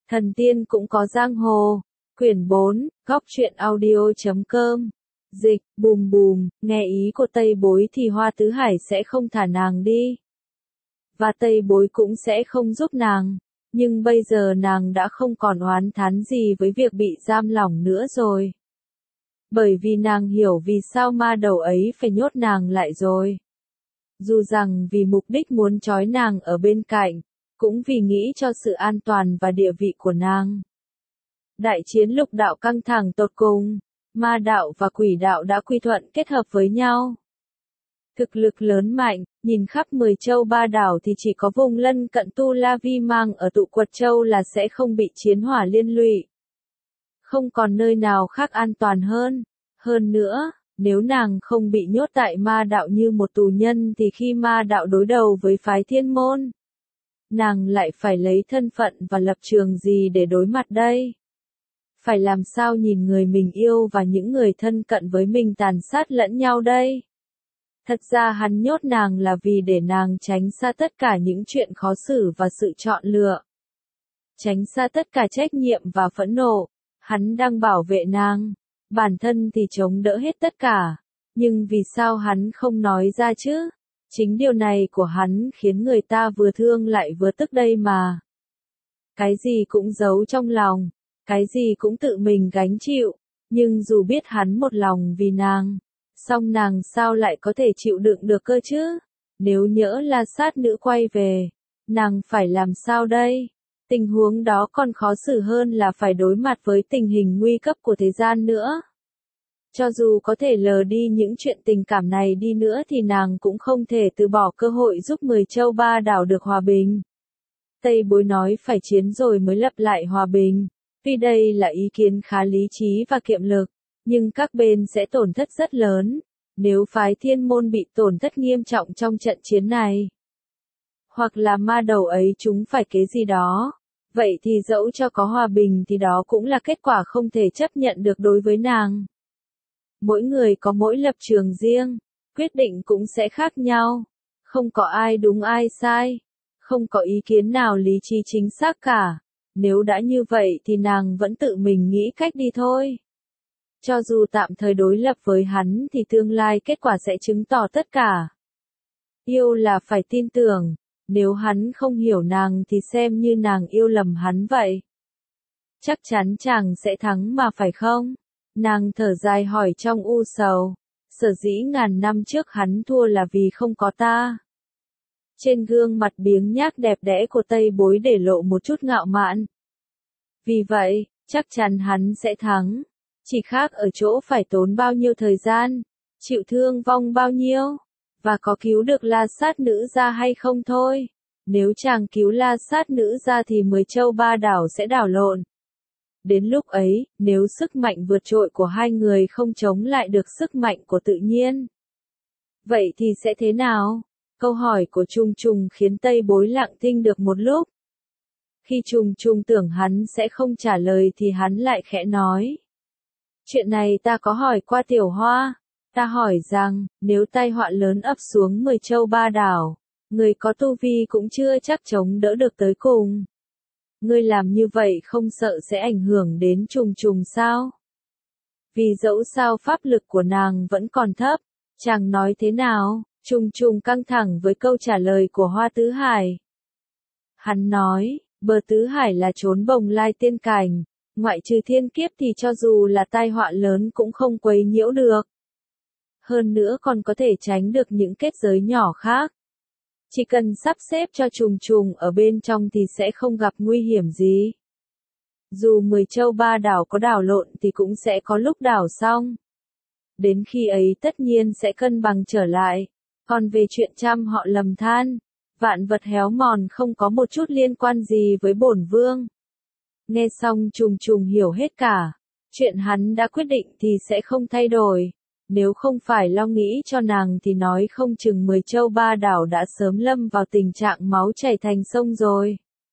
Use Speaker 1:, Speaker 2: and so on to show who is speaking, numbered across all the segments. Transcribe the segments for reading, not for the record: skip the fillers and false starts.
Speaker 1: Thần tiên cũng có giang hồ. Quyển 4, góc truyện audio.com. Dịch, bùm bùm, nghe ý của Tây Bối thì Hoa Tứ Hải sẽ không thả nàng đi. Và Tây Bối cũng sẽ không giúp nàng. Nhưng bây giờ nàng đã không còn oán thán gì với việc bị giam lỏng nữa rồi. Bởi vì nàng hiểu vì sao ma đầu ấy phải nhốt nàng lại rồi. Dù rằng vì mục đích muốn trói nàng ở bên cạnh, cũng vì nghĩ cho sự an toàn và địa vị của nàng. Đại chiến lục đạo căng thẳng tột cùng, ma đạo và quỷ đạo đã quy thuận kết hợp với nhau. Thực lực lớn mạnh, nhìn khắp 10 châu ba đảo thì chỉ có vùng lân cận Tu La Vi Mang ở Tụ Quật Châu là sẽ không bị chiến hỏa liên lụy. Không còn nơi nào khác an toàn hơn. Hơn nữa, nếu nàng không bị nhốt tại ma đạo như một tù nhân thì khi ma đạo đối đầu với phái Thiên Môn, nàng lại phải lấy thân phận và lập trường gì để đối mặt đây? Phải làm sao nhìn người mình yêu và những người thân cận với mình tàn sát lẫn nhau đây? Thật ra hắn nhốt nàng là vì để nàng tránh xa tất cả những chuyện khó xử và sự chọn lựa. Tránh xa tất cả trách nhiệm và phẫn nộ. Hắn đang bảo vệ nàng. Bản thân thì chống đỡ hết tất cả. Nhưng vì sao hắn không nói ra chứ? Chính điều này của hắn khiến người ta vừa thương lại vừa tức đây mà. Cái gì cũng giấu trong lòng. Cái gì cũng tự mình gánh chịu. Nhưng dù biết hắn một lòng vì nàng, song nàng sao lại có thể chịu đựng được cơ chứ? Nếu nhỡ La Sát nữ quay về, nàng phải làm sao đây? Tình huống đó còn khó xử hơn là phải đối mặt với tình hình nguy cấp của thế gian nữa. Cho dù có thể lờ đi những chuyện tình cảm này đi nữa thì nàng cũng không thể từ bỏ cơ hội giúp 10 châu ba đảo được hòa bình. Tây Bối nói phải chiến rồi mới lập lại hòa bình. Tuy đây là ý kiến khá lý trí và kiệm lực, nhưng các bên sẽ tổn thất rất lớn, nếu phái Thiên Môn bị tổn thất nghiêm trọng trong trận chiến này. Hoặc là ma đầu ấy chúng phải kế gì đó, vậy thì dẫu cho có hòa bình thì đó cũng là kết quả không thể chấp nhận được đối với nàng. Mỗi người có mỗi lập trường riêng, quyết định cũng sẽ khác nhau, không có ai đúng ai sai, không có ý kiến nào lý trí chính xác cả. Nếu đã như vậy thì nàng vẫn tự mình nghĩ cách đi thôi. Cho dù tạm thời đối lập với hắn thì tương lai kết quả sẽ chứng tỏ tất cả. Yêu là phải tin tưởng, nếu hắn không hiểu nàng thì xem như nàng yêu lầm hắn vậy. Chắc chắn chàng sẽ thắng mà phải không? Nàng thở dài hỏi trong u sầu. Sở dĩ ngàn năm trước hắn thua là vì không có ta. Trên gương mặt biếng nhác đẹp đẽ của Tây Bối để lộ một chút ngạo mạn. Vì vậy, chắc chắn hắn sẽ thắng. Chỉ khác ở chỗ phải tốn bao nhiêu thời gian, chịu thương vong bao nhiêu, và có cứu được La Sát nữ ra hay không thôi. Nếu chàng cứu La Sát nữ ra thì 10 châu ba đảo sẽ đảo lộn. Đến lúc ấy, nếu sức mạnh vượt trội của hai người không chống lại được sức mạnh của tự nhiên, vậy thì sẽ thế nào? Câu hỏi của Trung Trung khiến Tây Bối lặng thinh được một lúc. Khi Trung Trung tưởng hắn sẽ không trả lời thì hắn lại khẽ nói. Chuyện này ta có hỏi qua Tiểu Hoa. Ta hỏi rằng, nếu tai họa lớn ập xuống 10 châu ba đảo, người có tu vi cũng chưa chắc chống đỡ được tới cùng. Ngươi làm như vậy không sợ sẽ ảnh hưởng đến Trùng Trùng sao? Vì dẫu sao pháp lực của nàng vẫn còn thấp, chàng nói thế nào? Trùng Trùng căng thẳng với câu trả lời của Hoa Tứ Hải. Hắn nói, bờ Tứ Hải là chốn Bồng Lai tiên cảnh, ngoại trừ thiên kiếp thì cho dù là tai họa lớn cũng không quấy nhiễu được. Hơn nữa còn có thể tránh được những kết giới nhỏ khác. Chỉ cần sắp xếp cho Trùng Trùng ở bên trong thì sẽ không gặp nguy hiểm gì. Dù 10 châu ba đảo có đảo lộn thì cũng sẽ có lúc đảo xong. Đến khi ấy tất nhiên sẽ cân bằng trở lại. Còn về chuyện trăm họ lầm than, vạn vật héo mòn không có một chút liên quan gì với bổn vương. Nghe xong Trùng Trùng hiểu hết cả. Chuyện hắn đã quyết định thì sẽ không thay đổi. Nếu không phải lo nghĩ cho nàng thì nói không chừng 10 châu ba đảo đã sớm lâm vào tình trạng máu chảy thành sông rồi.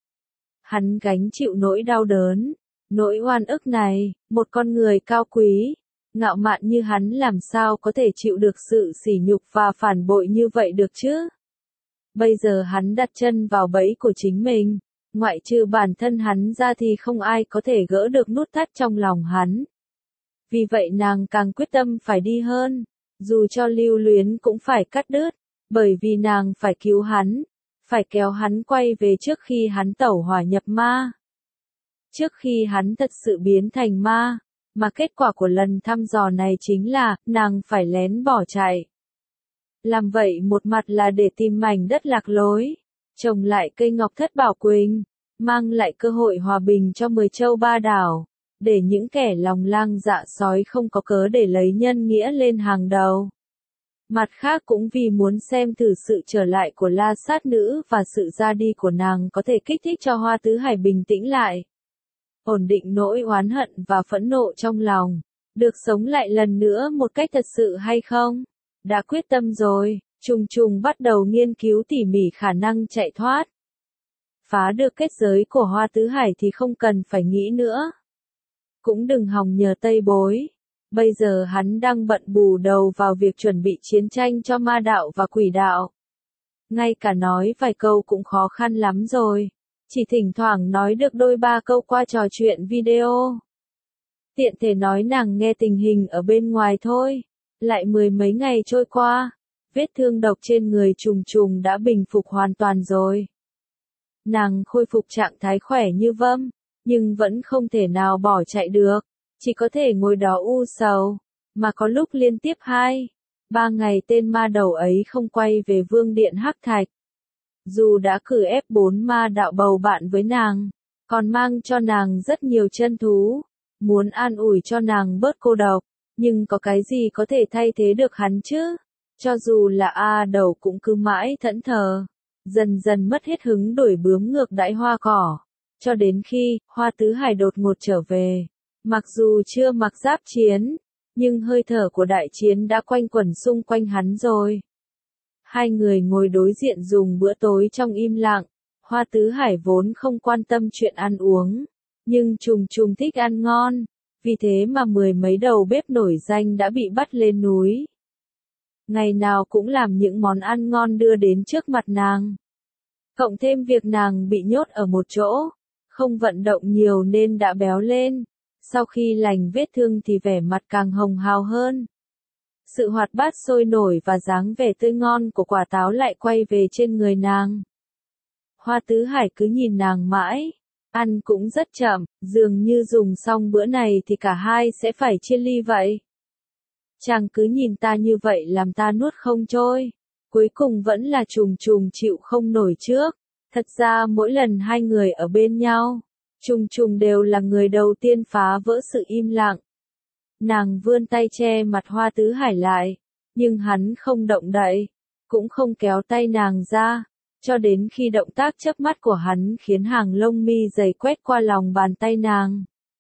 Speaker 1: Hắn gánh chịu nỗi đau đớn, nỗi oan ức này, một con người cao quý, ngạo mạn như hắn làm sao có thể chịu được sự sỉ nhục và phản bội như vậy được chứ? Bây giờ hắn đặt chân vào bẫy của chính mình, Ngoại trừ bản thân hắn ra thì không ai có thể gỡ được nút thắt trong lòng hắn. Vì vậy nàng càng quyết tâm phải đi hơn, dù cho lưu luyến cũng phải cắt đứt, bởi vì nàng phải cứu hắn, phải kéo hắn quay về trước khi hắn tẩu hỏa nhập ma. Trước khi hắn thật sự biến thành ma, mà kết quả của lần thăm dò này chính là, nàng phải lén bỏ chạy. Làm vậy một mặt là để tìm mảnh đất lạc lối, trồng lại cây ngọc thất bảo quỳnh, mang lại cơ hội hòa bình cho 10 châu ba đảo, để những kẻ lòng lang dạ sói không có cớ để lấy nhân nghĩa lên hàng đầu. Mặt khác cũng vì muốn xem thử sự trở lại của La Sát Nữ và sự ra đi của nàng có thể kích thích cho Hoa Tứ Hải bình tĩnh lại. Ổn định nỗi oán hận và phẫn nộ trong lòng, được sống lại lần nữa một cách thật sự hay không? Đã quyết tâm rồi, Trùng Trùng bắt đầu nghiên cứu tỉ mỉ khả năng chạy thoát. Phá được kết giới của Hoa Tứ Hải thì không cần phải nghĩ nữa. Cũng đừng hòng nhờ Tây Bối. Bây giờ hắn đang bận bù đầu vào việc chuẩn bị chiến tranh cho ma đạo và quỷ đạo. Ngay cả nói vài câu cũng khó khăn lắm rồi. Chỉ thỉnh thoảng nói được đôi ba câu qua trò chuyện video. Tiện thể nói nàng nghe tình hình ở bên ngoài thôi. Lại 10 mấy ngày trôi qua, vết thương độc trên người Trùng Trùng đã bình phục hoàn toàn rồi. Nàng khôi phục trạng thái khỏe như vâm, nhưng vẫn không thể nào bỏ chạy được, chỉ có thể ngồi đó u sầu, mà có lúc liên tiếp 2-3 ngày tên ma đầu ấy không quay về Vương Điện Hắc Thạch. Dù đã cử ép 4 ma đạo bầu bạn với nàng, còn mang cho nàng rất nhiều chân thú, muốn an ủi cho nàng bớt cô độc, nhưng có cái gì có thể thay thế được hắn chứ? Cho dù là A Đầu cũng cứ mãi thẫn thờ, dần dần mất hết hứng đuổi bướm ngược đãi hoa cỏ, cho đến khi Hoa Tứ Hải đột ngột trở về. Mặc dù chưa mặc giáp chiến, nhưng hơi thở của đại chiến đã quanh quẩn xung quanh hắn rồi. Hai người ngồi đối diện dùng bữa tối trong im lặng. Hoa Tứ Hải vốn không quan tâm chuyện ăn uống, nhưng Trùng Trùng thích ăn ngon, vì thế mà 10 mấy đầu bếp nổi danh đã bị bắt lên núi. Ngày nào cũng làm những món ăn ngon đưa đến trước mặt nàng. Cộng thêm việc nàng bị nhốt ở một chỗ, không vận động nhiều nên đã béo lên. Sau khi lành vết thương thì vẻ mặt càng hồng hào hơn. Sự hoạt bát sôi nổi và dáng vẻ tươi ngon của quả táo lại quay về trên người nàng. Hoa Tứ Hải cứ nhìn nàng mãi, ăn cũng rất chậm, dường như dùng xong bữa này thì cả hai sẽ phải chia ly vậy. Chàng cứ nhìn ta như vậy làm ta nuốt không trôi. Cuối cùng vẫn là Trùng Trùng chịu không nổi trước. Thật ra mỗi lần hai người ở bên nhau, Trùng Trùng đều là người đầu tiên phá vỡ sự im lặng. Nàng vươn tay che mặt Hoa Tứ Hải lại, nhưng hắn không động đậy, cũng không kéo tay nàng ra, cho đến khi động tác chớp mắt của hắn khiến hàng lông mi dày quét qua lòng bàn tay nàng.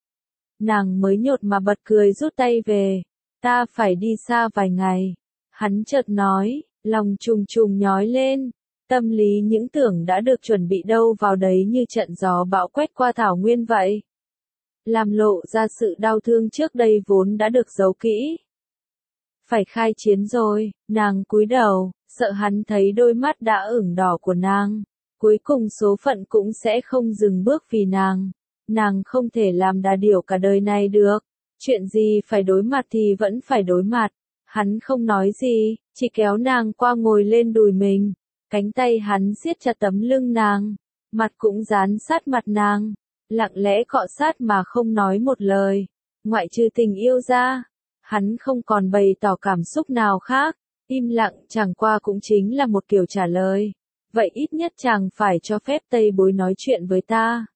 Speaker 1: Nàng mới nhột mà bật cười rút tay về, ta phải đi xa vài ngày. Hắn chợt nói, lòng Trùng Trùng nhói lên, tâm lý những tưởng đã được chuẩn bị đâu vào đấy như trận gió bão quét qua thảo nguyên vậy. Làm lộ ra sự đau thương trước đây vốn đã được giấu kỹ. Phải khai chiến rồi, nàng cúi đầu, sợ hắn thấy đôi mắt đã ửng đỏ của nàng. Cuối cùng số phận cũng sẽ không dừng bước vì nàng. Nàng không thể làm đà điểu cả đời này được. Chuyện gì phải đối mặt thì vẫn phải đối mặt. Hắn không nói gì, chỉ kéo nàng qua ngồi lên đùi mình. Cánh tay hắn siết chặt tấm lưng nàng. Mặt cũng dán sát mặt nàng. Lặng lẽ cọ sát mà không nói một lời. Ngoại trừ tình yêu ra, hắn không còn bày tỏ cảm xúc nào khác. Im lặng chẳng qua cũng chính là một kiểu trả lời. Vậy ít nhất chàng phải cho phép Tây Bối nói chuyện với ta.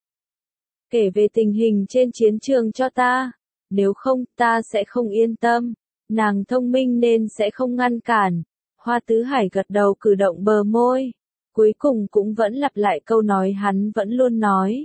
Speaker 1: Kể về tình hình trên chiến trường cho ta. Nếu không, ta sẽ không yên tâm. Nàng thông minh nên sẽ không ngăn cản. Hoa Tứ Hải gật đầu cử động bờ môi. Cuối cùng cũng vẫn lặp lại câu nói hắn vẫn luôn nói.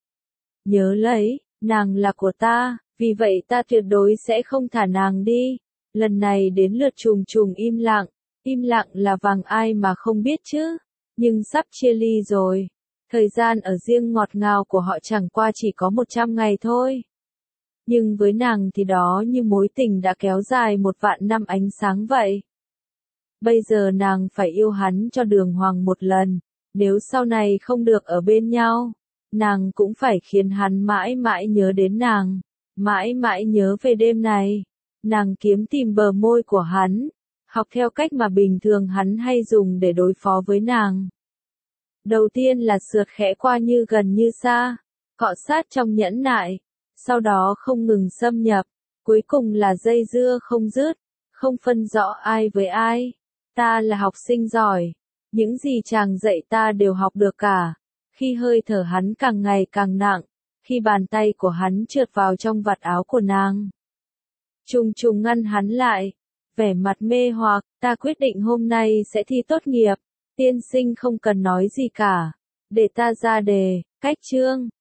Speaker 1: Nhớ lấy, nàng là của ta, vì vậy ta tuyệt đối sẽ không thả nàng đi. Lần này đến lượt Trùng Trùng im lặng là vàng ai mà không biết chứ, nhưng sắp chia ly rồi. Thời gian ở riêng ngọt ngào của họ chẳng qua chỉ có 100 ngày thôi. Nhưng với nàng thì đó như mối tình đã kéo dài 1.000 năm ánh sáng vậy. Bây giờ nàng phải yêu hắn cho đường hoàng một lần, nếu sau này không được ở bên nhau, nàng cũng phải khiến hắn mãi mãi nhớ đến nàng, mãi mãi nhớ về đêm này. Nàng kiếm tìm bờ môi của hắn, học theo cách mà bình thường hắn hay dùng để đối phó với nàng. Đầu tiên là sượt khẽ qua như gần như xa, cọ sát trong nhẫn nại, sau đó không ngừng xâm nhập, cuối cùng là dây dưa không dứt, không phân rõ ai với ai. Ta là học sinh giỏi, những gì chàng dạy ta đều học được cả. Khi hơi thở hắn càng ngày càng nặng, khi bàn tay của hắn trượt vào trong vạt áo của nàng, trùng trùng ngăn hắn lại, vẻ mặt mê hoặc, ta quyết định hôm nay sẽ thi tốt nghiệp, tiên sinh không cần nói gì cả, để ta ra đề, cách chương.